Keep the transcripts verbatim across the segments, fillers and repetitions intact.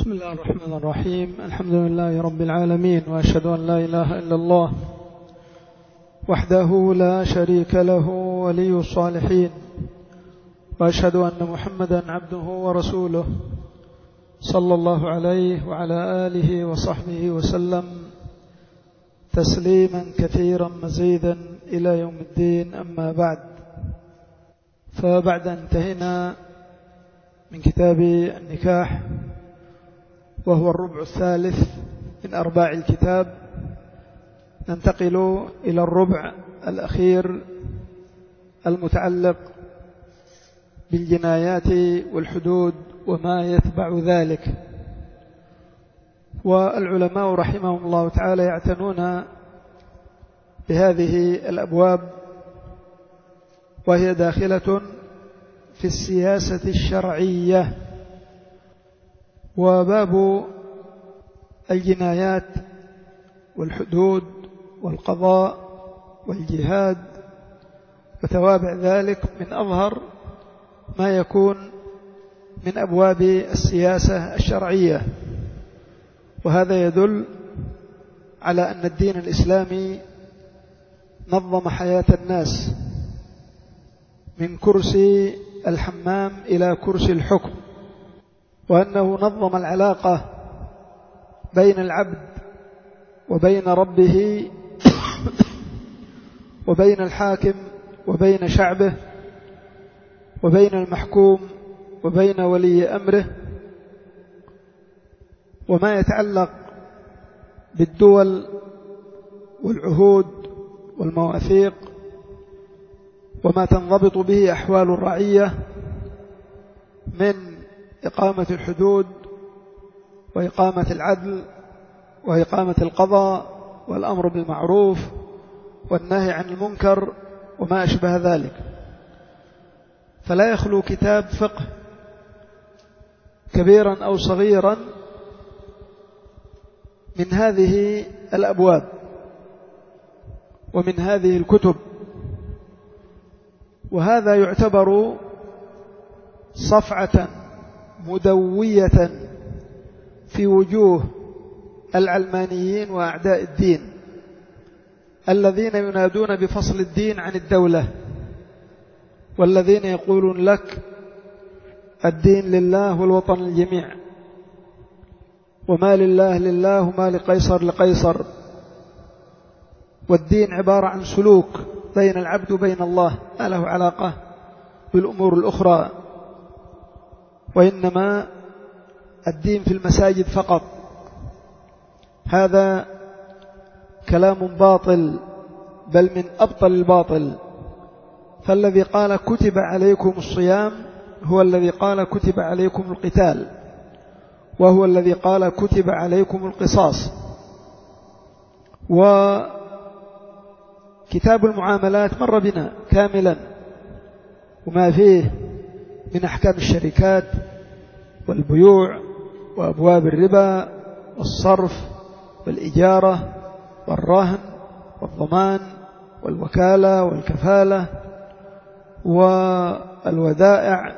بسم الله الرحمن الرحيم. الحمد لله رب العالمين، وأشهد أن لا إله إلا الله وحده لا شريك له ولي الصالحين، وأشهد أن محمدا عبده ورسوله صلى الله عليه وعلى آله وصحبه وسلم تسليما كثيرا مزيدا إلى يوم الدين. أما بعد، فبعد أن انتهينا من كتاب النكاح وهو الربع الثالث من أرباع الكتاب، ننتقل إلى الربع الأخير المتعلق بالجنايات والحدود وما يتبع ذلك. والعلماء رحمهم الله تعالى يعتنون بهذه الأبواب، وهي داخلة في السياسة الشرعية. وباب الجنايات والحدود والقضاء والجهاد وتوابع ذلك من أظهر ما يكون من أبواب السياسة الشرعية، وهذا يدل على أن الدين الإسلامي نظم حياة الناس من كرسي الحمام إلى كرسي الحكم، وأنه نظم العلاقة بين العبد وبين ربه وبين الحاكم وبين شعبه وبين المحكوم وبين ولي أمره، وما يتعلق بالدول والعهود والمواثيق وما تنضبط به أحوال الرعية من إقامة الحدود وإقامة العدل وإقامة القضاء والأمر بالمعروف والنهي عن المنكر وما أشبه ذلك. فلا يخلو كتاب فقه كبيرا أو صغيرا من هذه الأبواب ومن هذه الكتب، وهذا يعتبر صفعة مدوية في وجوه العلمانيين وأعداء الدين الذين ينادون بفصل الدين عن الدولة، والذين يقولون لك الدين لله والوطن للجميع، وما لله لله وما لقيصر لقيصر، والدين عبارة عن سلوك بين العبد وبين الله، ما له علاقة بالأمور الأخرى، وإنما الدين في المساجد فقط. هذا كلام باطل، بل من أبطل الباطل. فالذي قال كتب عليكم الصيام هو الذي قال كتب عليكم القتال، وهو الذي قال كتب عليكم القصاص. وكتاب المعاملات مر بنا كاملا، وما فيه من أحكام الشركات والبيوع وأبواب الربا والصرف والإجارة والرهن والضمان والوكالة والكفالة والودائع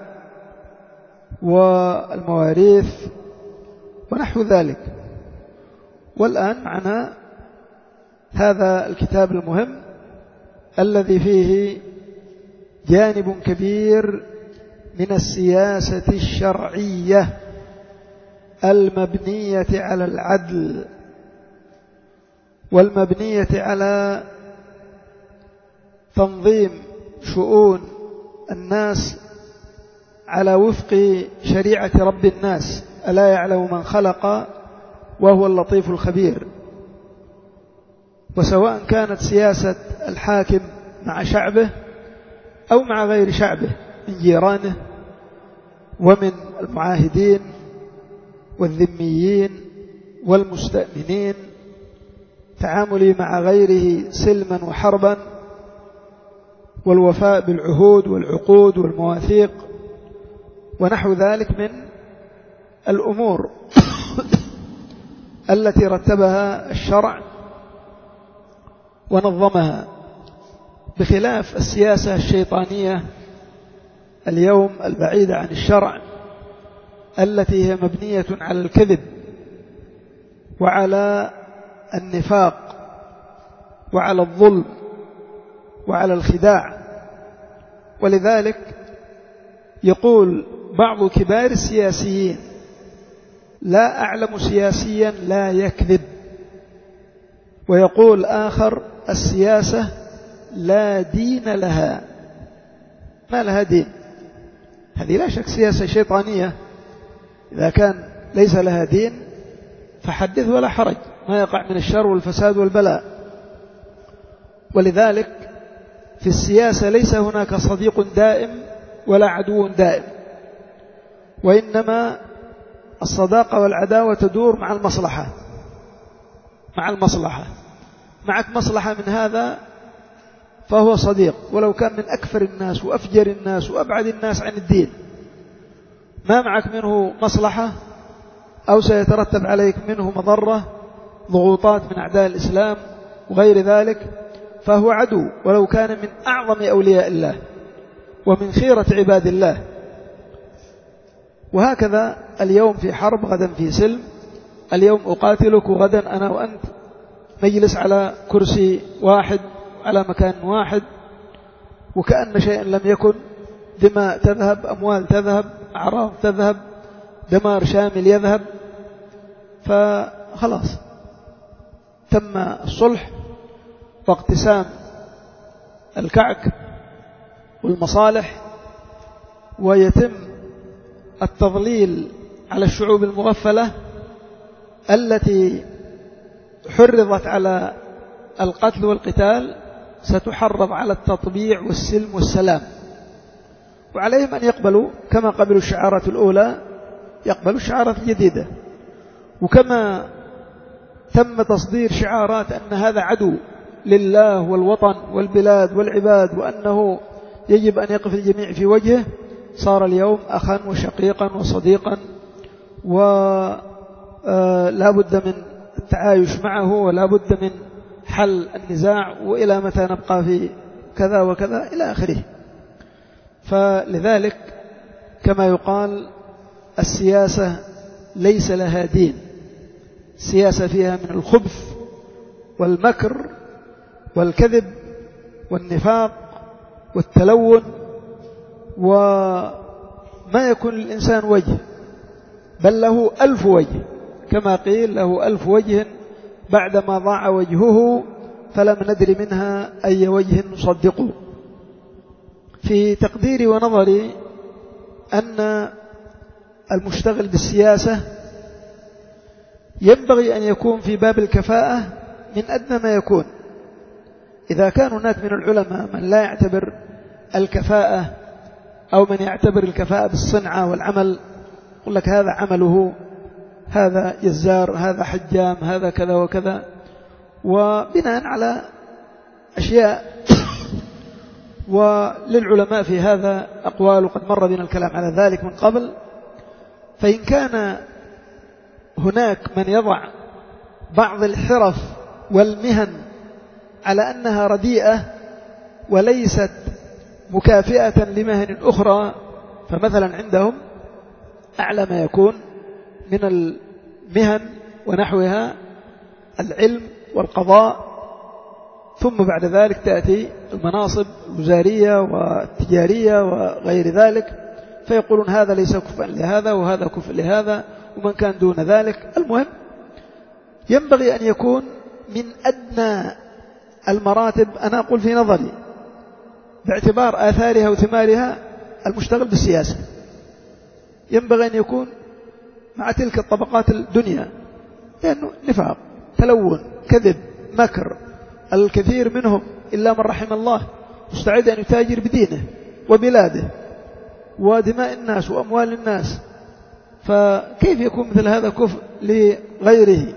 والمواريث ونحو ذلك. والآن معنا هذا الكتاب المهم الذي فيه جانب كبير من السياسة الشرعية المبنية على العدل والمبنية على تنظيم شؤون الناس على وفق شريعة رب الناس، ألا يعلم من خلق وهو اللطيف الخبير. وسواء كانت سياسة الحاكم مع شعبه أو مع غير شعبه من جيرانه ومن المعاهدين والذميين والمستأمنين، تعاملي مع غيره سلما وحربا، والوفاء بالعهود والعقود والمواثيق ونحو ذلك من الأمور التي رتبها الشرع ونظمها، بخلاف السياسة الشيطانية اليوم البعيدة عن الشرع التي هي مبنية على الكذب وعلى النفاق وعلى الظلم وعلى الخداع. ولذلك يقول بعض كبار السياسيين: لا أعلم سياسيا لا يكذب. ويقول آخر: السياسة لا دين لها. ما لها دين؟ هذه لا شك سياسة شيطانية. إذا كان ليس لها دين فحدث ولا حرج، ما يقع من الشر والفساد والبلاء. ولذلك في السياسة ليس هناك صديق دائم ولا عدو دائم، وإنما الصداقة والعداوة تدور مع المصلحة مع المصلحة معك مصلحة من هذا فهو صديق، ولو كان من أكفر الناس وأفجر الناس وأبعد الناس عن الدين. ما معك منه مصلحة أو سيترتب عليك منه مضرة، ضغوطات من أعداء الإسلام وغير ذلك، فهو عدو ولو كان من أعظم أولياء الله ومن خيرة عباد الله. وهكذا اليوم في حرب غدا في سلم، اليوم أقاتلك وغدا أنا وأنت نجلس على كرسي واحد على مكان واحد، وكأن شيئا لم يكن، دماء تذهب، أموال تذهب، أعراض تذهب، دمار شامل يذهب، فخلاص تم الصلح واقتسام الكعك والمصالح، ويتم التضليل على الشعوب المغفلة التي حرضت على القتل والقتال، ستحرض على التطبيع والسلم والسلام. وعليهم أن يقبلوا كما قبلوا الشعارات الأولى، يقبلوا الشعارات الجديدة. وكما تم تصدير شعارات أن هذا عدو لله والوطن والبلاد والعباد وأنه يجب أن يقف الجميع في وجهه، صار اليوم أخا وشقيقا وصديقا، ولا بد من التعايش معه ولا بد من حل النزاع، وإلى متى نبقى في كذا وكذا إلى آخره. فلذلك كما يقال السياسة ليس لها دين، السياسة فيها من الخبث والمكر والكذب والنفاق والتلون، وما يكون للإنسان وجه بل له ألف وجه، كما قيل له ألف وجه بعدما ضاع وجهه فلم ندر منها أي وجه نصدقه. في تقديري ونظري أن المشتغل بالسياسة ينبغي أن يكون في باب الكفاءة من أدنى ما يكون. إذا كان هناك من العلماء من لا يعتبر الكفاءة أو من يعتبر الكفاءة بالصنعة والعمل، يقول لك هذا عمله، هذا جزار، هذا حجام، هذا كذا وكذا، وبناء على أشياء. وللعلماء في هذا أقوال، وقد مر بنا الكلام على ذلك من قبل. فإن كان هناك من يضع بعض الحرف والمهن على أنها رديئة وليست مكافئة لمهن أخرى، فمثلا عندهم أعلى ما يكون من المهن ونحوها العلم والقضاء، ثم بعد ذلك تأتي المناصب الوزارية والتجارية وغير ذلك، فيقولون هذا ليس كفءا لهذا وهذا كفء لهذا، ومن كان دون ذلك. المهم ينبغي أن يكون من أدنى المراتب، أنا أقول في نظري باعتبار آثارها وثمارها، المشتغل بالسياسة ينبغي أن يكون مع تلك الطبقات الدنيا، لأنه نفاق، تلون، كذب، مكر. الكثير منهم إلا من رحم الله مستعد أن يتاجر بدينه وبلاده ودماء الناس وأموال الناس، فكيف يكون مثل هذا كفء لغيره؟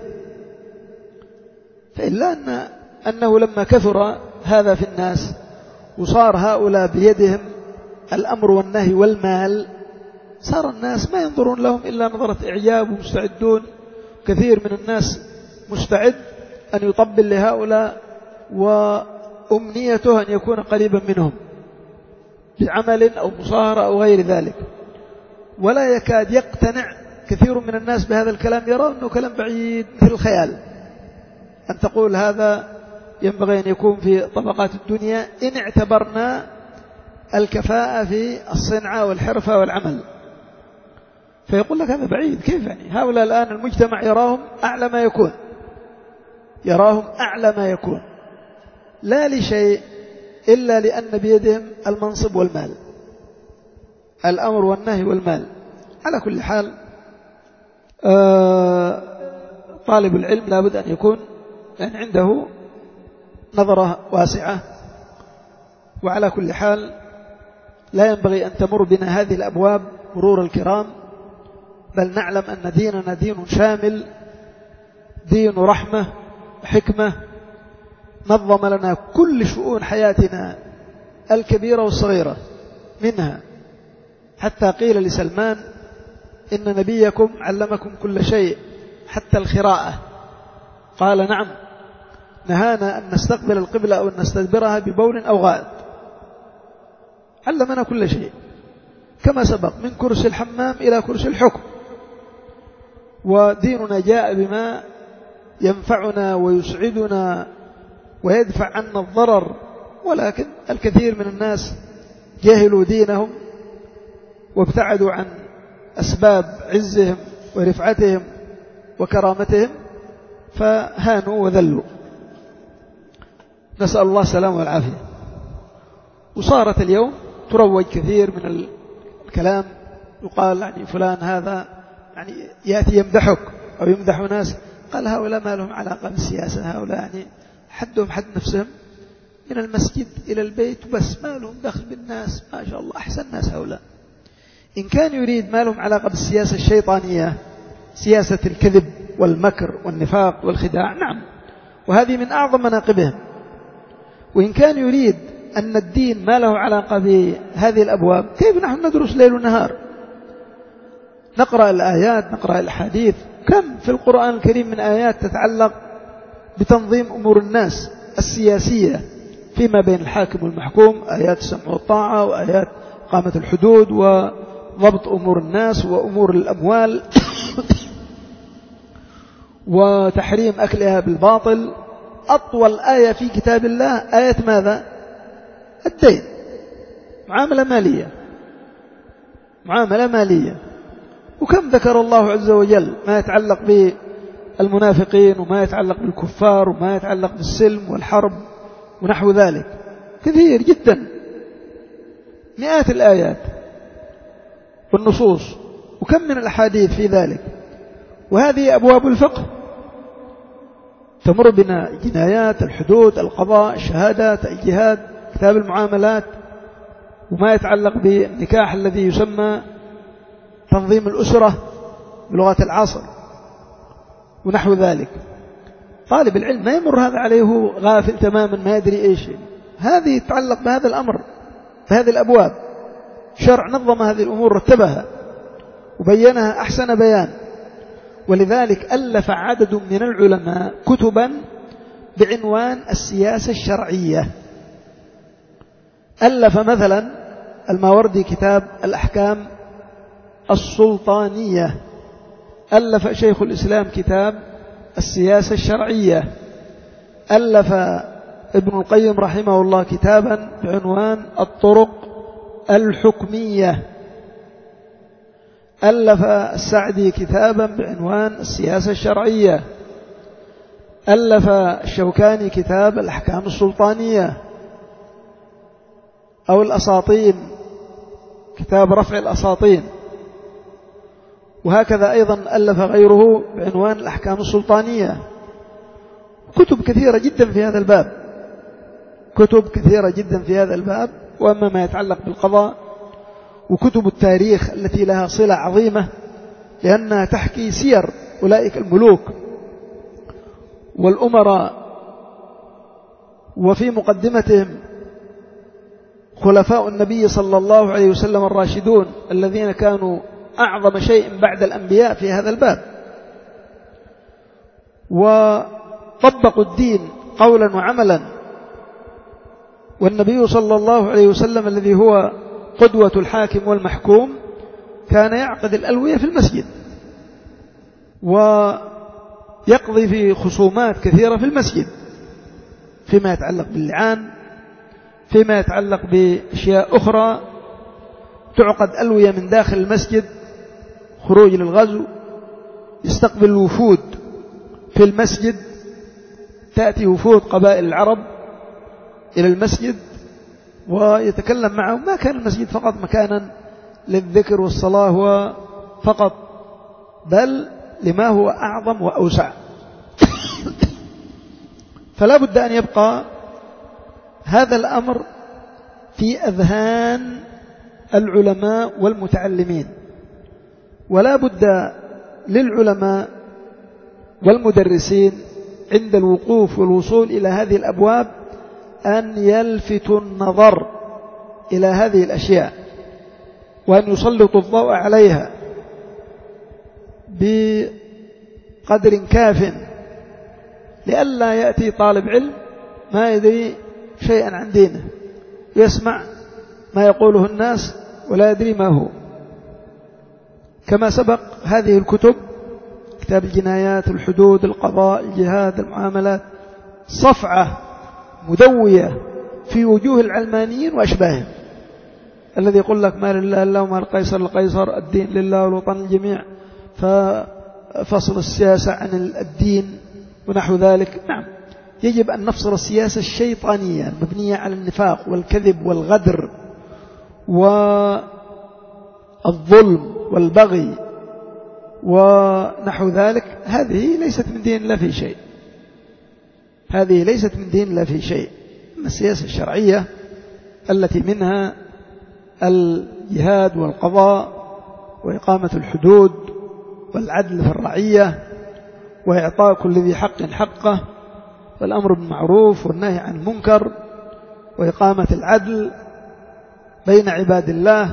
فإلا أن أنه لما كثر هذا في الناس وصار هؤلاء بيدهم الأمر والنهي والمال، صار الناس ما ينظرون لهم إلا نظرة إعجاب، ومستعدون كثير من الناس مستعد أن يطبل لهؤلاء، وأمنيته أن يكون قريبا منهم بعمل أو مصاهرة أو غير ذلك. ولا يكاد يقتنع كثير من الناس بهذا الكلام، يرى أنه كلام بعيد مثل الخيال. أن تقول هذا ينبغي أن يكون في طبقات الدنيا إن اعتبرنا الكفاءة في الصنعة والحرفة والعمل، فيقول لك هذا بعيد. كيف يعني؟ هؤلاء الآن المجتمع يراهم أعلى ما يكون، يراهم أعلى ما يكون، لا لشيء إلا لأن بيدهم المنصب والمال، الأمر والنهي والمال. على كل حال آه طالب العلم لابد أن يكون يعني عنده نظرة واسعة. وعلى كل حال لا ينبغي أن تمر بنا هذه الأبواب مرور الكرام، بل نعلم أن ديننا دين شامل، دين رحمة وحكمة، نظم لنا كل شؤون حياتنا الكبيرة والصغيرة منها، حتى قيل لسلمان إن نبيكم علمكم كل شيء حتى الخراءة، قال نعم، نهانا أن نستقبل القبلة أو أن نستدبرها ببول أو غائط، علمنا كل شيء كما سبق، من كرسي الحمام إلى كرسي الحكم. وديننا جاء بما ينفعنا ويسعدنا ويدفع عنا الضرر، ولكن الكثير من الناس جهلوا دينهم وابتعدوا عن أسباب عزهم ورفعتهم وكرامتهم، فهانوا وذلوا، نسأل الله السلامة والعافية. وصارت اليوم تروج كثير من الكلام، يقال يعني فلان هذا يعني يأتي يمدحك أو يمدح ناس، قال هؤلاء ما لهم علاقة بالسياسة، هؤلاء يعني حدهم حد نفسهم، من المسجد إلى البيت بس، ما لهم دخل بالناس، ما شاء الله أحسن ناس هؤلاء. إن كان يريد ما لهم علاقة بالسياسة الشيطانية، سياسة الكذب والمكر والنفاق والخداع، نعم، وهذه من أعظم مناقبهم. وإن كان يريد أن الدين ما له علاقة بهذه الأبواب، كيف نحن ندرس ليل ونهار، نقرأ الآيات، نقرأ الحديث، كم في القرآن الكريم من آيات تتعلق بتنظيم أمور الناس السياسية فيما بين الحاكم والمحكوم، آيات السمع والطاعة، وآيات قامة الحدود وضبط أمور الناس وأمور الأموال وتحريم أكلها بالباطل. أطول آية في كتاب الله آية ماذا؟ الدين، معاملة مالية، معاملة مالية. وكم ذكر الله عز وجل ما يتعلق بالمنافقين وما يتعلق بالكفار وما يتعلق بالسلم والحرب ونحو ذلك، كثير جدا، مئات الآيات والنصوص، وكم من الأحاديث في ذلك. وهذه أبواب الفقه، تمر بنا جنايات، الحدود، القضاء، الشهادات، الجهاد، كتاب المعاملات، وما يتعلق بالنكاح الذي يسمى تنظيم الأسرة بلغة العصر ونحو ذلك. طالب العلم ما يمر هذا عليه غافل تماما، ما يدري إيش، هذه تتعلق بهذا الأمر، بهذه الأبواب. شرع نظم هذه الأمور، رتبها وبينها أحسن بيان. ولذلك ألف عدد من العلماء كتبا بعنوان السياسة الشرعية. ألف مثلا الماوردي كتاب الأحكام السلطانية، ألف شيخ الإسلام كتاب السياسة الشرعية، ألف ابن القيم رحمه الله كتابا بعنوان الطرق الحكمية، ألف السعدي كتابا بعنوان السياسة الشرعية، ألف الشوكاني كتاب الأحكام السلطانية، أو الأساطين كتاب رفع الأساطين، وهكذا أيضا ألف غيره بعنوان الأحكام السلطانية. كتب كثيرة جدا في هذا الباب، كتب كثيرة جدا في هذا الباب. وأما ما يتعلق بالقضاء وكتب التاريخ التي لها صلة عظيمة، لأنها تحكي سير أولئك الملوك والأمراء، وفي مقدمتهم خلفاء النبي صلى الله عليه وسلم الراشدون الذين كانوا أعظم شيء بعد الأنبياء في هذا الباب، وطبقوا الدين قولا وعملا. والنبي صلى الله عليه وسلم الذي هو قدوة الحاكم والمحكوم كان يعقد الألوية في المسجد ويقضي في خصومات كثيرة في المسجد فيما يتعلق باللعان، فيما يتعلق بأشياء أخرى. تعقد ألوية من داخل المسجد، خروج للغزو، يستقبل الوفود في المسجد، تأتي وفود قبائل العرب إلى المسجد ويتكلم معهم. ما كان المسجد فقط مكانا للذكر والصلاة فقط، بل لما هو أعظم وأوسع. فلا بد أن يبقى هذا الأمر في أذهان العلماء والمتعلمين، ولا بد للعلماء والمدرسين عند الوقوف والوصول إلى هذه الأبواب أن يلفتوا النظر إلى هذه الأشياء وأن يسلطوا الضوء عليها بقدر كاف، لئلا يأتي طالب علم ما يدري شيئا عن دينه، يسمع ما يقوله الناس ولا يدري ما هو. كما سبق، هذه الكتب، كتاب الجنايات، الحدود، القضاء، الجهاد، المعاملات، صفعة مدوية في وجوه العلمانيين وأشباههم، الذي يقول لك ما لله إلا وما القيصر القيصر، الدين لله والوطن الجميع، ففصل السياسة عن الدين ونحو ذلك. نعم، يجب أن نفصل السياسة الشيطانية المبنية على النفاق والكذب والغدر والظلم والبغي ونحو ذلك. هذه ليست من دين الله في شيء، هذه ليست من دين الله في شيء. أما السياسة الشرعية التي منها الجهاد والقضاء وإقامة الحدود والعدل في الرعية وإعطاء كل ذي حق حقه والأمر بالمعروف والنهي عن المنكر وإقامة العدل بين عباد الله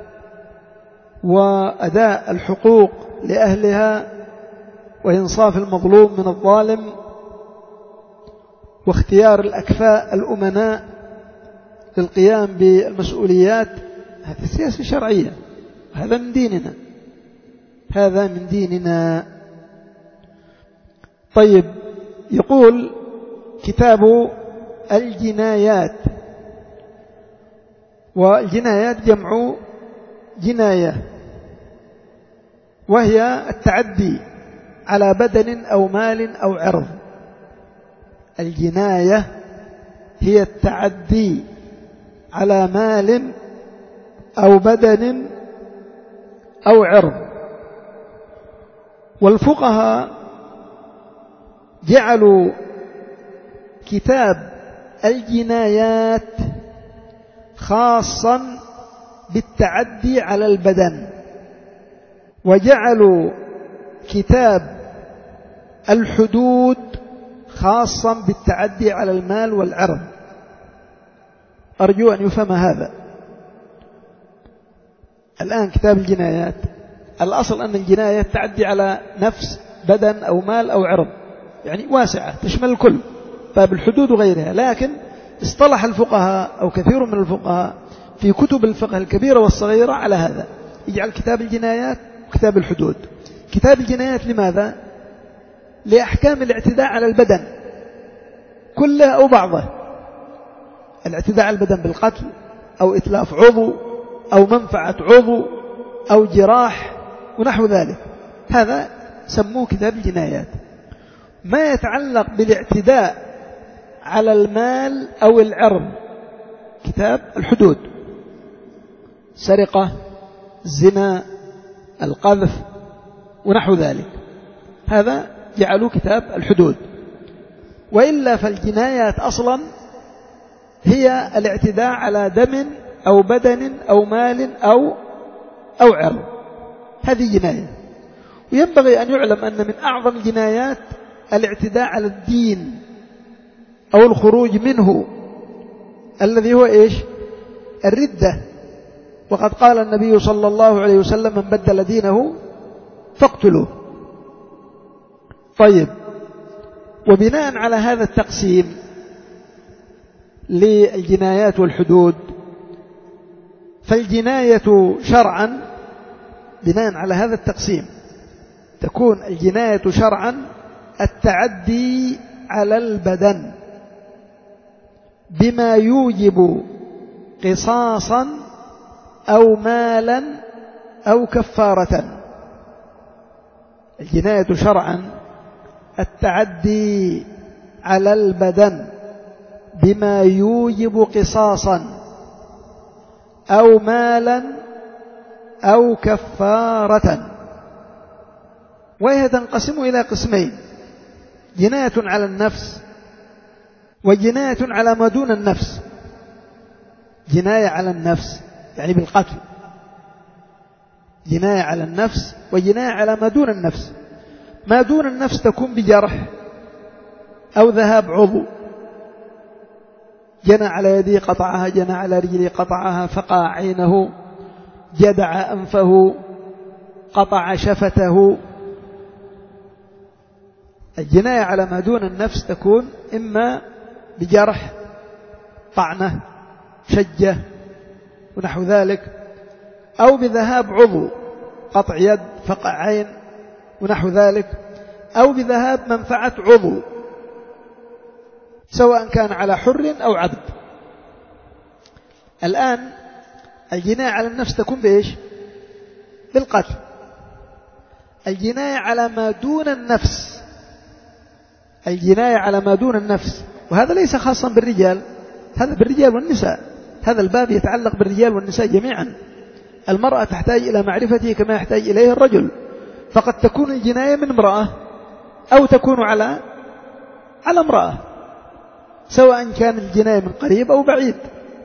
وأداء الحقوق لأهلها وإنصاف المظلوم من الظالم واختيار الأكفاء الأمناء للقيام بالمسؤوليات. هذه السياسة الشرعية، هذا من ديننا، هذا من ديننا. طيب، يقول كتاب الجنايات، والجنايات جمع جناية، وهي التعدي على بدن أو مال أو عرض. الجناية هي التعدي على مال أو بدن أو عرض. والفقهاء جعلوا كتاب الجنايات خاصا بالتعدي على البدن، وجعلوا كتاب الحدود خاصا بالتعدي على المال والعرض. أرجو أن يفهم هذا. الآن كتاب الجنايات، الأصل أن الجناية تعدي على نفس، بدن أو مال أو عرض، يعني واسعة تشمل الكل، باب الحدود وغيرها. لكن اصطلح الفقهاء أو كثير من الفقهاء في كتب الفقه الكبيرة والصغيرة على هذا، يجعل كتاب الجنايات وكتاب الحدود. كتاب الجنايات لماذا؟ لأحكام الاعتداء على البدن كلها أو بعضه، الاعتداء على البدن بالقتل أو إتلاف عضو أو منفعة عضو أو جراح ونحو ذلك، هذا سموه كتاب الجنايات. ما يتعلق بالاعتداء على المال أو العرض كتاب الحدود، سرقة، زنا، القذف ونحو ذلك، هذا جعلوا كتاب الحدود. وإلا فالجنايات أصلا هي الاعتداء على دم أو بدن أو مال أو أو عرض، هذه جناية. وينبغي أن يعلم أن من أعظم الجنايات الاعتداء على الدين أو الخروج منه، الذي هو إيش؟ الردة. وقد قال النبي صلى الله عليه وسلم: من بدل دينه فاقتلوه. طيب، وبناء على هذا التقسيم للجنايات والحدود، فالجناية شرعا بناء على هذا التقسيم تكون الجناية شرعا التعدي على البدن بما يوجب قصاصا أو مالا أو كفارة. الجناية شرعا التعدي على البدن بما يوجب قصاصا أو مالا أو كفارة. وهي تنقسم إلى قسمين: جناية على النفس وجناية على ما دون النفس. جناية على النفس يعني بالقتل، جناية على النفس وجناية على ما دون النفس. ما دون النفس تكون بجرح أو ذهاب عضو، جنى على يدي قطعها، جنى على رجلي قطعها، فقع عينه، جدع أنفه، قطع شفته. الجناية على ما دون النفس تكون إما بجرح، طعنة، شجة ونحو ذلك، أو بذهاب عضو، قطع يد، فقع عين ونحو ذلك، أو بذهاب منفعة عضو سواء كان على حر أو عبد. الآن الجناية على النفس تكون بإيش؟ بالقتل. الجناية على ما دون النفس، الجناية على ما دون النفس، وهذا ليس خاصا بالرجال، هذا بالرجال والنساء، هذا الباب يتعلق بالرجال والنساء جميعا. المرأة تحتاج إلى معرفته كما يحتاج إليه الرجل. فقد تكون الجناية من امرأة أو تكون على على امرأة، سواء كان الجناية من قريب أو بعيد.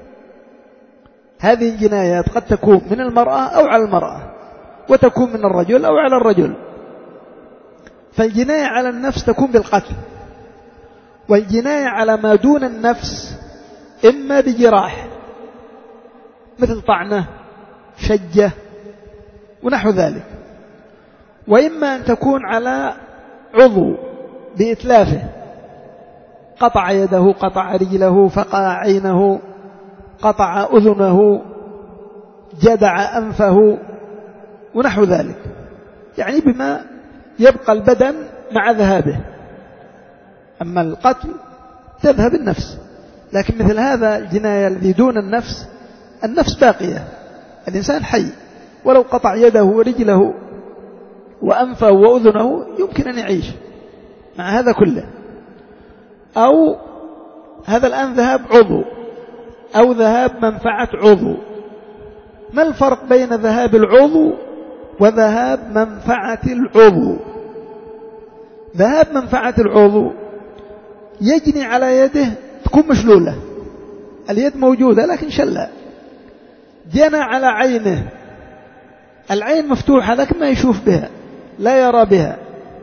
هذه الجنايات قد تكون من المرأة أو على المرأة، وتكون من الرجل أو على الرجل. فالجناية على النفس تكون بالقتل، والجناية على ما دون النفس إما بجراح مثل طعنة، شجة ونحو ذلك، وإما أن تكون على عضو بإتلافه، قطع يده، قطع رجله، فقع عينه، قطع أذنه، جدع أنفه ونحو ذلك، يعني بما يبقى البدن مع ذهابه. أما القتل تذهب النفس، لكن مثل هذا الجناية الذي دون النفس، النفس باقية، الإنسان حي، ولو قطع يده ورجله وأنفه وأذنه يمكن أن يعيش مع هذا كله. أو هذا الآن ذهاب عضو أو ذهاب منفعة عضو. ما الفرق بين ذهاب العضو وذهاب منفعة العضو؟ ذهاب منفعة العضو يجني على يده، تكون مشلولة، اليد موجودة لكن شلة. جنى على عينه، العين مفتوحة لكن ما يشوف بها، لا يرى بها،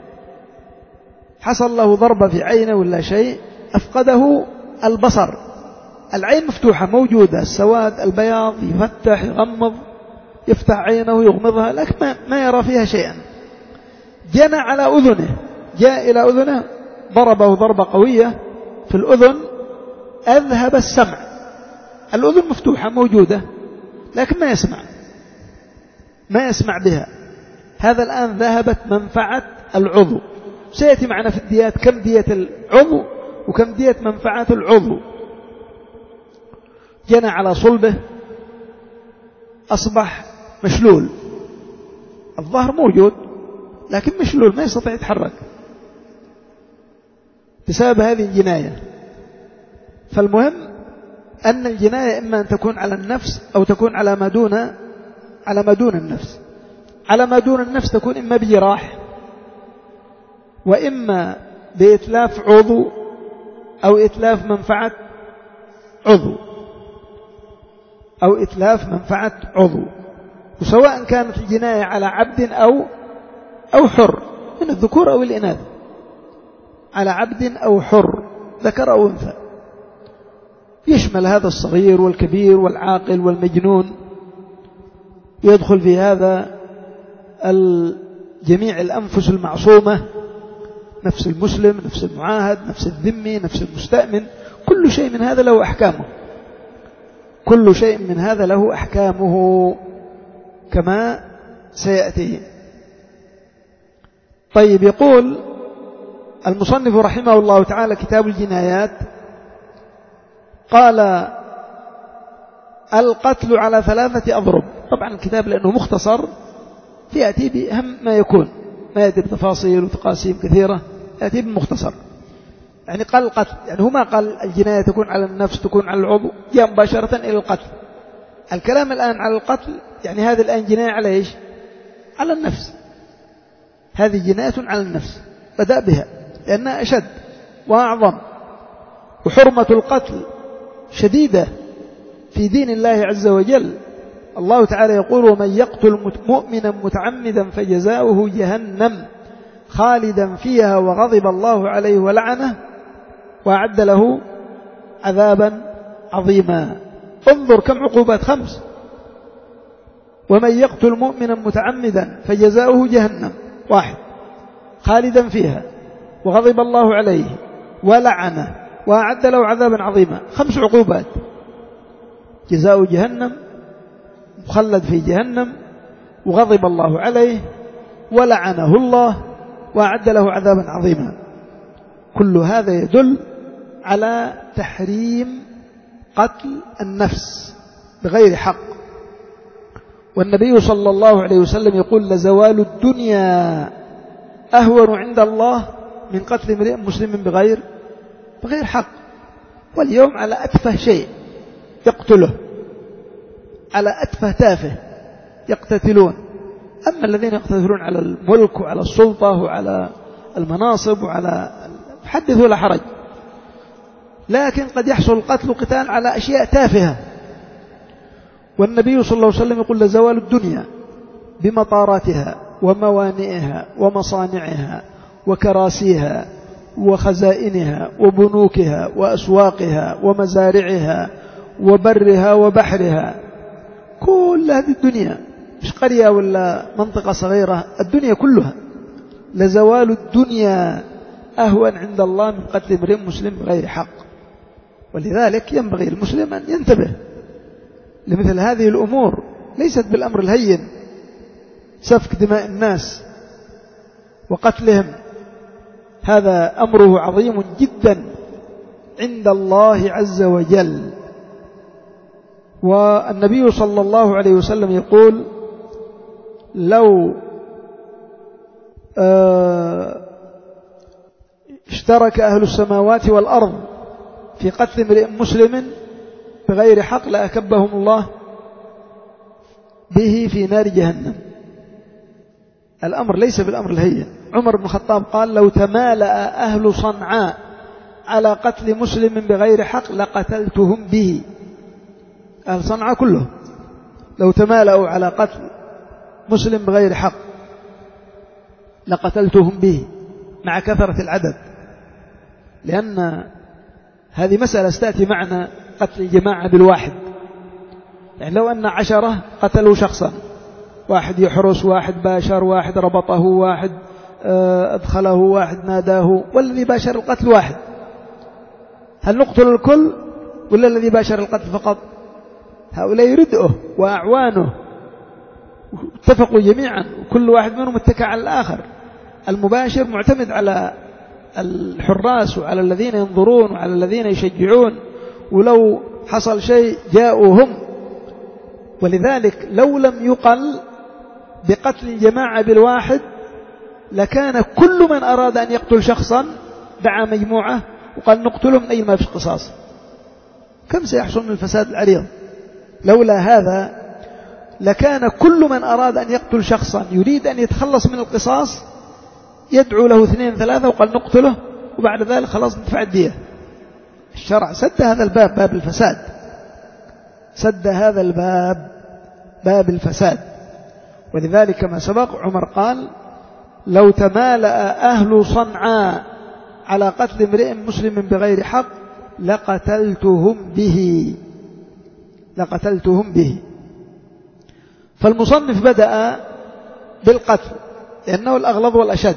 حصل له ضربة في عينه ولا شيء أفقده البصر، العين مفتوحة موجودة، السواد البياض، يفتح يغمض، يفتح عينه يغمضها لكن ما, ما يرى فيها شيئا. جنى على أذنه، جاء إلى أذنه ضربه ضربة قوية في الأذن، أذهب السمع، الأذن مفتوحة موجودة لكن ما يسمع، ما يسمع بها. هذا الآن ذهبت منفعة العضو. سيأتي معنا في الديات كم دية العضو وكم دية منفعة العضو. جنى على صلبه، أصبح مشلول، الظهر موجود لكن مشلول، ما يستطيع يتحرك بسبب هذه الجناية. فالمهم أن الجناية إما أن تكون على النفس أو تكون على ما دون على ما دون النفس. على ما دون النفس تكون إما بجراح، وإما بإتلاف عضو أو إتلاف منفعة عضو أو إتلاف منفعة عضو، وسواء كانت الجناية على عبد أو أو حر من الذكور أو الإناث، على عبد أو حر ذكر أو أنثى، يشمل هذا الصغير والكبير والعاقل والمجنون، يدخل في هذا جميع الأنفس المعصومة، نفس المسلم، نفس المعاهد، نفس الذمي، نفس المستأمن، كل شيء من هذا له أحكامه، كل شيء من هذا له أحكامه كما سيأتي. طيب، يقول المصنف رحمه الله تعالى كتاب الجنايات، قال القتل على ثلاثة أضرب. طبعا الكتاب لأنه مختصر يأتي بأهم ما يكون، ما يأتي بتفاصيل وتقاسيم كثيرة، يأتي بمختصر. يعني قال القتل، يعني هو ما قال الجناية تكون على النفس تكون على العضو، جاء مباشرة إلى القتل. الكلام الآن على القتل، يعني هذه الآن جناية على إيش؟ على النفس. هذه جناية على النفس بدأ بها لأنها أشد وأعظم، وحرمة القتل شديدة في دين الله عز وجل. الله تعالى يقول ومن يقتل مؤمنا متعمدا فجزاؤه جهنم خالدا فيها وغضب الله عليه ولعنه وأعد له عذابا عظيما. انظر كم عقوبات، خمس. ومن يقتل مؤمنا متعمدا فجزاؤه جهنم، واحد، خالدا فيها وغضب الله عليه ولعنه وأعد له عذابا عظيما. خمس عقوبات، جزاء جهنم، مخلد في جهنم، وغضب الله عليه ولعنه الله وأعد له عذابا عظيما. كل هذا يدل على تحريم قتل النفس بغير حق. والنبي صلى الله عليه وسلم يقول لزوال الدنيا أهون عند الله من قتل امرئ مسلم بغير بغير حق. واليوم على أتفه شيء يقتله، على أتفه تافه يقتتلون. أما الذين يقتتلون على الملك وعلى السلطة وعلى المناصب وعلى حدث ولا حرج. لكن قد يحصل القتل قتال على أشياء تافهة. والنبي صلى الله عليه وسلم يقول لزوال الدنيا بمطاراتها وموانئها ومصانعها وكراسيها وخزائنها وبنوكها وأسواقها ومزارعها وبرها وبحرها، كل هذه الدنيا، مش قرية ولا منطقة صغيرة، الدنيا كلها. لزوال الدنيا أهون عند الله من قتل امرئ مسلم بغير حق. ولذلك ينبغي المسلم أن ينتبه لمثل هذه الأمور، ليست بالأمر الهين سفك دماء الناس وقتلهم، هذا أمره عظيم جدا عند الله عز وجل. والنبي صلى الله عليه وسلم يقول لو اشترك أهل السماوات والأرض في قتل امرئ مسلم بغير حق لأكبهم الله به في نار جهنم. الأمر ليس بالأمر الهين. عمر بن الخطاب قال لو تمالأ أهل صنعاء على قتل مسلم بغير حق لقتلتهم به. أهل صنعاء كلهم لو تمالأوا على قتل مسلم بغير حق لقتلتهم به، مع كثرة العدد. لأن هذه مسألة ستأتي معنا، قتل الجماعة بالواحد. يعني لو أن عشرة قتلوا شخصا، واحد يحرس، واحد باشر، واحد ربطه، واحد أدخله، واحد ناداه، والذي باشر القتل واحد، هل نقتل الكل ولا الذي باشر القتل فقط؟ هؤلاء ردءه وأعوانه اتفقوا جميعا، وكل واحد منهم اتكى على الآخر. المباشر معتمد على الحراس وعلى الذين ينظرون وعلى الذين يشجعون، ولو حصل شيء جاءوا هم. ولذلك لو لم يقل بقتل الجماعة بالواحد لكان كل من أراد أن يقتل شخصا دعا مجموعة وقال نقتلهم أي ما في قصاص. كم سيحصل من الفساد العريض؟ لولا هذا لكان كل من أراد أن يقتل شخصا يريد أن يتخلص من القصاص يدعو له اثنين ثلاثة وقال نقتله، وبعد ذلك خلاص ندفع الدية. الشرع سد هذا الباب، باب الفساد، سد هذا الباب، باب الفساد. ولذلك كما سبق عمر قال لو تمالأ أهل صنعاء على قتل امرئ مسلم بغير حق لقتلتهم به، لقتلتهم به. فالمصنف بدأ بالقتل لأنه الأغلظ والأشد.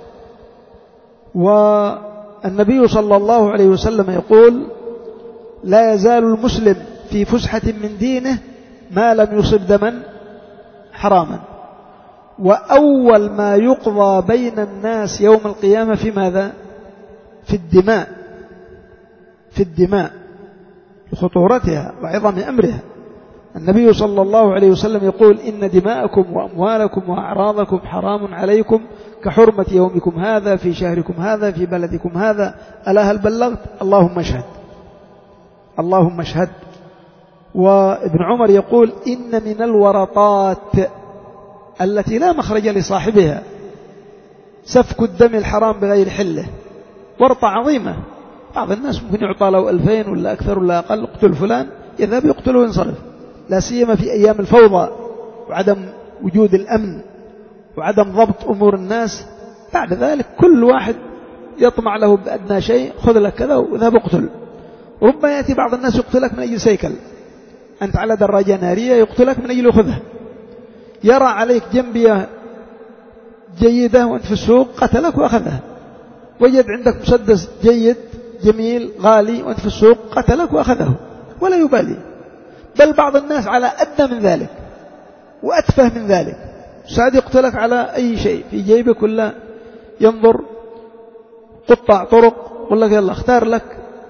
والنبي صلى الله عليه وسلم يقول لا يزال المسلم في فسحة من دينه ما لم يصب دما حراما. وأول ما يقضى بين الناس يوم القيامة في ماذا؟ في الدماء، في الدماء لخطورتها وعظم أمرها. النبي صلى الله عليه وسلم يقول: إن دماءكم وأموالكم وأعراضكم حرام عليكم كحرمة يومكم هذا في شهركم هذا في بلدكم هذا، ألا هل بلغت؟ اللهم اشهد، اللهم اشهد. وابن عمر يقول: إن من الورطات التي لا مخرج لصاحبها سفك الدم الحرام بغير حله. ورطة عظيمة. بعض الناس ممكن يعطى له ألفين ولا أكثر ولا أقل، اقتل فلان، يذهب يقتله وينصرف. لا سيما في أيام الفوضى وعدم وجود الأمن وعدم ضبط أمور الناس. بعد ذلك كل واحد يطمع له بأدنى شيء: خذ لك كذا وذهب اقتل. ربما يأتي بعض الناس يقتلك من أجل سيكل، أنت على دراجة نارية، يقتلك من أجل خذها. يرى عليك جنبية جيدة وأنت في السوق، قتلك وأخذها. وجد عندك مسدس جيد جميل غالي وأنت في السوق، قتلك وأخذه ولا يبالي. بل بعض الناس على أدنى من ذلك وأتفه من ذلك، سعد يقتلك على أي شيء في جيبك، ولا ينظر قطع طرق، يقول لك يلا اختار لك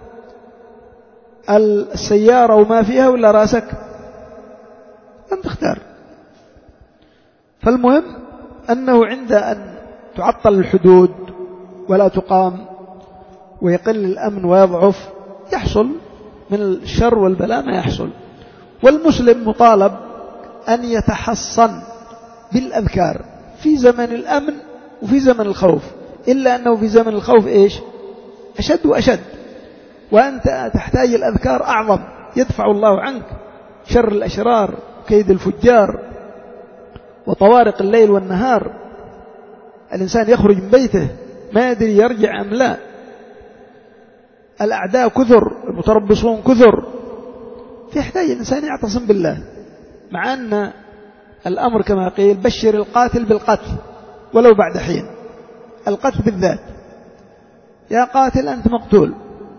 السيارة وما فيها ولا راسك، أنت اختار. فالمهم أنه عند أن تعطل الحدود ولا تقام ويقل الأمن ويضعف، يحصل من الشر والبلاء ما يحصل. والمسلم مطالب أن يتحصن بالأذكار في زمن الأمن وفي زمن الخوف، إلا أنه في زمن الخوف إيش؟ أشد وأشد، وأنت تحتاج الأذكار أعظم، يدفع الله عنك شر الأشرار كيد الفجار وطوارق الليل والنهار. الإنسان يخرج من بيته ما يدري يرجع أم لا. الأعداء كثر، المتربصون كثر، فيحتاج الإنسان يعتصم بالله. مع أن الأمر كما قيل: بشر القاتل بالقتل ولو بعد حين. القتل بالذات: يا قاتل أنت مقتول،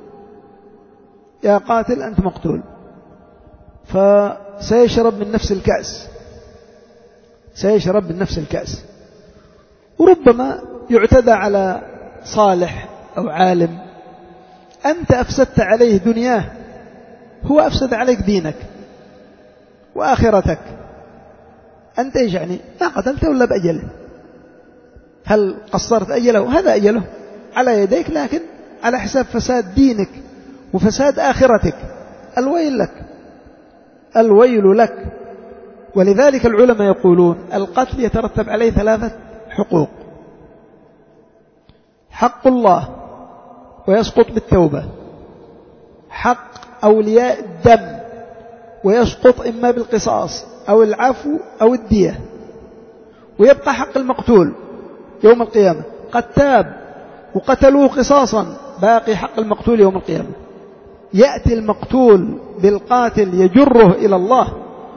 يا قاتل أنت مقتول. فسيشرب من نفس الكأس، سيشرب من نفس الكأس. وربما يعتدى على صالح أو عالم، أنت أفسدت عليه دنياه، هو أفسد عليك دينك وآخرتك. أنت إيش يعني؟ ما قتلته ولا بأجله؟ هل قصرت أجله؟ هذا أجله على يديك، لكن على حساب فساد دينك وفساد آخرتك. الويل لك، الويل لك. ولذلك العلماء يقولون: القتل يترتب عليه ثلاثة حقوق: حق الله ويسقط بالتوبة، حق أولياء الدم ويسقط إما بالقصاص أو العفو أو الدية، ويبقى حق المقتول يوم القيامة. قد تاب وقتلوه قصاصا، باقي حق المقتول يوم القيامة. يأتي المقتول بالقاتل يجره إلى الله،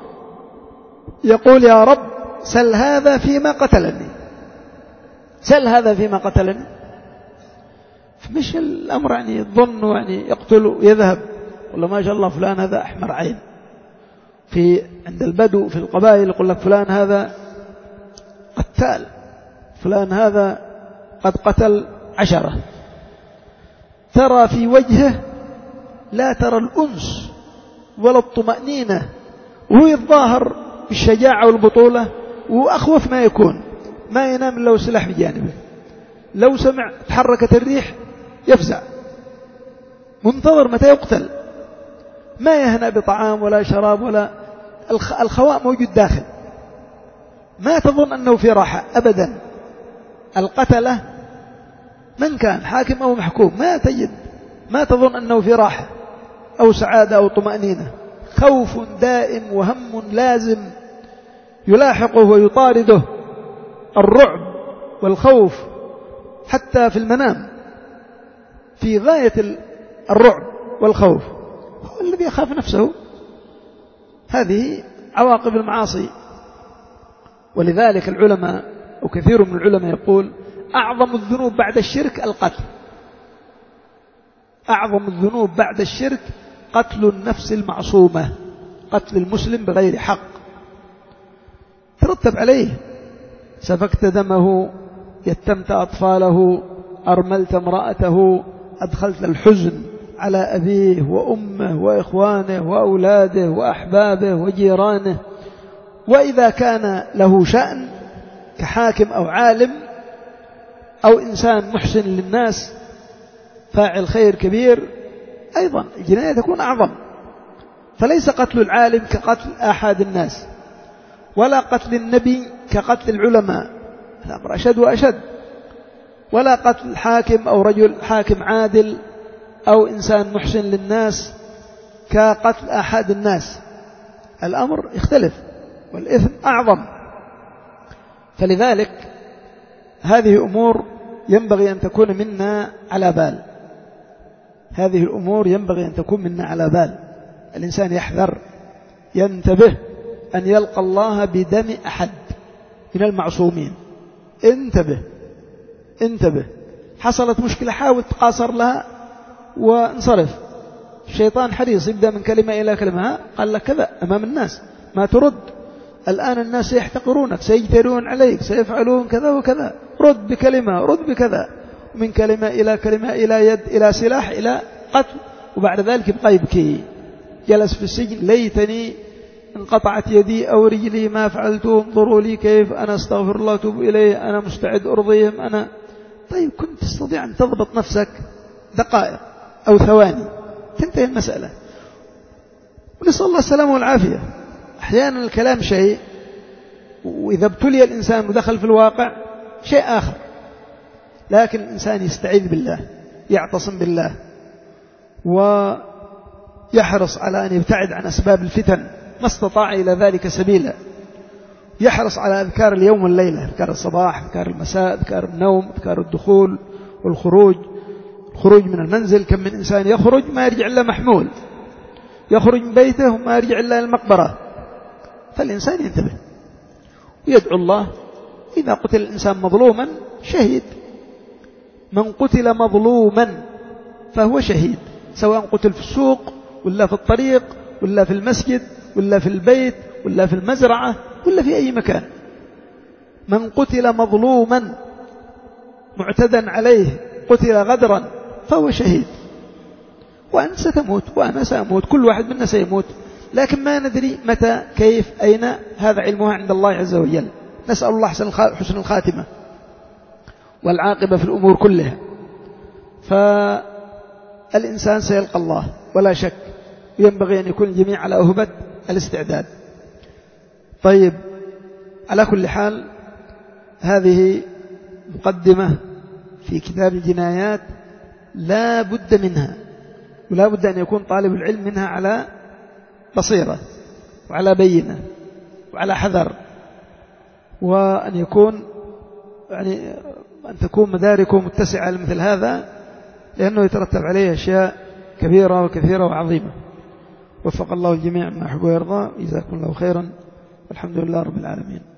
يقول: يا رب سل هذا فيما قتلني، سل هذا فيما قتلني. مش الأمر يعني الظن يعني يقتل ويذهب، والله ما شاء الله فلان هذا أحمر عين. في عند البدو في القبائل يقول لك فلان هذا قتال، فلان هذا قد قتل عشرة، ترى في وجهه لا ترى الأنس ولا الطمأنينة، وهو يتظاهر بالشجاعة والبطولة، وأخوف ما يكون، ما ينام إلا وسلاح بجانبه. لو سمع تحركت الريح يفزع، منتظر متى يقتل، ما يهنأ بطعام ولا شراب ولا الخواء موجود داخل، ما تظن أنه في راحة أبدا. القتلة من كان حاكم أو محكوم ما تجد، ما تظن أنه في راحة أو سعادة أو طمأنينة، خوف دائم وهم لازم يلاحقه ويطارده، الرعب والخوف حتى في المنام في غاية الرعب والخوف. هو الذي يخاف نفسه، هذه عواقب المعاصي. ولذلك العلماء وكثير من العلماء يقول: أعظم الذنوب بعد الشرك القتل، أعظم الذنوب بعد الشرك قتل النفس المعصومة، قتل المسلم بغير حق، ترتب عليه سفكت دمه، يتمت أطفاله، أرملت امرأته، أدخلت الحزن على أبيه وأمه وإخوانه وأولاده وأحبابه وجيرانه. وإذا كان له شأن كحاكم أو عالم أو إنسان محسن للناس فاعل خير كبير، أيضا الجناية تكون أعظم. فليس قتل العالم كقتل آحاد الناس، ولا قتل النبي كقتل العلماء، الأمر أشد وأشد. ولا قتل الحاكم أو رجل حاكم عادل أو إنسان محسن للناس كقتل آحاد الناس، الأمر يختلف والإثم أعظم. فلذلك هذه أمور ينبغي أن تكون منا على بال، هذه الأمور ينبغي أن تكون منا على بال. الإنسان يحذر، ينتبه أن يلقى الله بدم أحد من المعصومين. انتبه انتبه، حصلت مشكلة حاول تقاصر لها وانصرف. الشيطان حريص، يبدأ من كلمة إلى كلمة، قال لك كذا أمام الناس ما ترد، الآن الناس سيحتقرونك، سيجترون عليك، سيفعلون كذا وكذا، رد بكلمة، رد بكذا، من كلمة إلى كلمة، إلى يد، إلى سلاح، إلى قتل. وبعد ذلك يبقى يبكي، جلس في السجن، ليتني انقطعت يدي أو رجلي ما فعلته، انظروا لي كيف أنا استغفر الله وأتوب إليه، أنا مستعد أرضيهم أنا. طيب كنت تستطيع أن تضبط نفسك دقائق أو ثواني تنتهي المسألة. ونسأل الله السلامة والعافية. أحيانا الكلام شيء، وإذا ابتلي الإنسان ودخل في الواقع شيء آخر. لكن الإنسان يستعيذ بالله، يعتصم بالله، ويحرص على أن يبتعد عن أسباب الفتن ما استطاع إلى ذلك سبيلا. يحرص على أذكار اليوم والليلة، أذكار الصباح، أذكار المساء، أذكار النوم، أذكار الدخول والخروج. الخروج من المنزل، كم من إنسان يخرج ما يرجع إلا محمول، يخرج من بيته وما يرجع إلا المقبرة. فالإنسان ينتبه ويدعو الله. إذا قتل الإنسان مظلوما شهيد، من قتل مظلوما فهو شهيد، سواء قتل في السوق ولا في الطريق ولا في المسجد ولا في البيت ولا في المزرعة ولا في أي مكان. من قتل مظلوما معتدا عليه، قتل غدرا، فهو شهيد. وأنت ستموت وأنا سأموت، كل واحد منا سيموت، لكن ما ندري متى، كيف، أين، هذا علمها عند الله عز وجل. نسأل الله حسن الخاتمة والعاقبة في الأمور كلها. فالإنسان سيلقى الله ولا شك، ينبغي أن يكون الجميع على أهبة الاستعداد. طيب، على كل حال هذه مقدمة في كتاب الجنايات لا بد منها، ولا بد أن يكون طالب العلم منها على بصيرة وعلى بينة وعلى حذر، وأن يكون يعني أن تكون مداركه متسعة لمثل هذا، لأنه يترتب عليه أشياء كبيرة وكثيرة وعظيمة. وفق الله الجميع ما يحب ويرضى. جزاكم الله خيرا، والحمد لله رب العالمين.